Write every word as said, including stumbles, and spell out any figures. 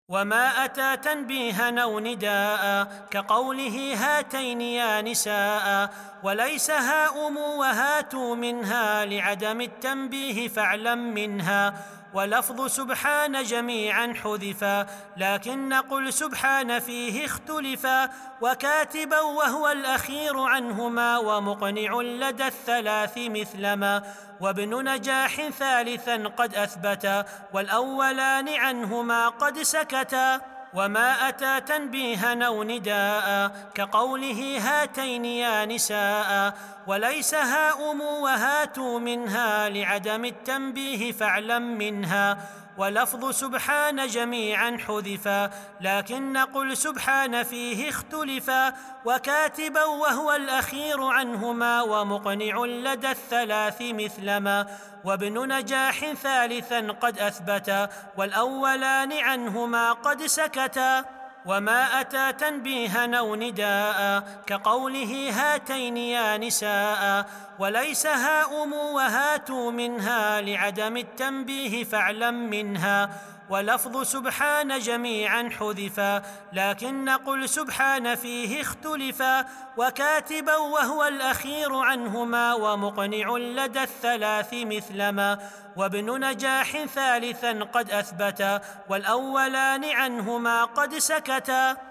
وما أتى تنبيها أو نداء كقوله هاتين يا نساء، وليس هاؤم وهاتوا منها لعدم التنبيه فاعلم منها، ولفظ سبحان جميعا حذفا لكن قل سبحان فيه اختلفا، وكاتبا وهو الأخير عنهما ومقنع لدى الثلاث مثلما، وابن نجاح ثالثا قد أثبتا والأولان عنهما قد سكتا. وما أتى تنبيها أو نداء كقوله هاتين يا نساء، وليس هاؤم وهاتوا منها لعدم التنبيه فاعلم منها، ولفظ سبحان جميعا حذفا لكن قل سبحان فيه اختلفا، وكاتبا وهو الأخير عنهما ومقنع لدى الثلاث مثلما، وابن نجاح ثالثا قد أثبتا والأولان عنهما قد سكتا. وما أتى تنبيها أو نداء كقوله هاتين يا نساء، وليس هاؤم وهاتوا منها لعدم التنبيه فاعلم منها، ولفظ سبحان جميعا حذفا لكن قل سبحان فيه اختلفا، وكاتبا وهو الأخير عنهما ومقنع لدى الثلاث مثلما، وابن نجاح ثالثا قد أثبتا والأولان عنهما قد سكتا.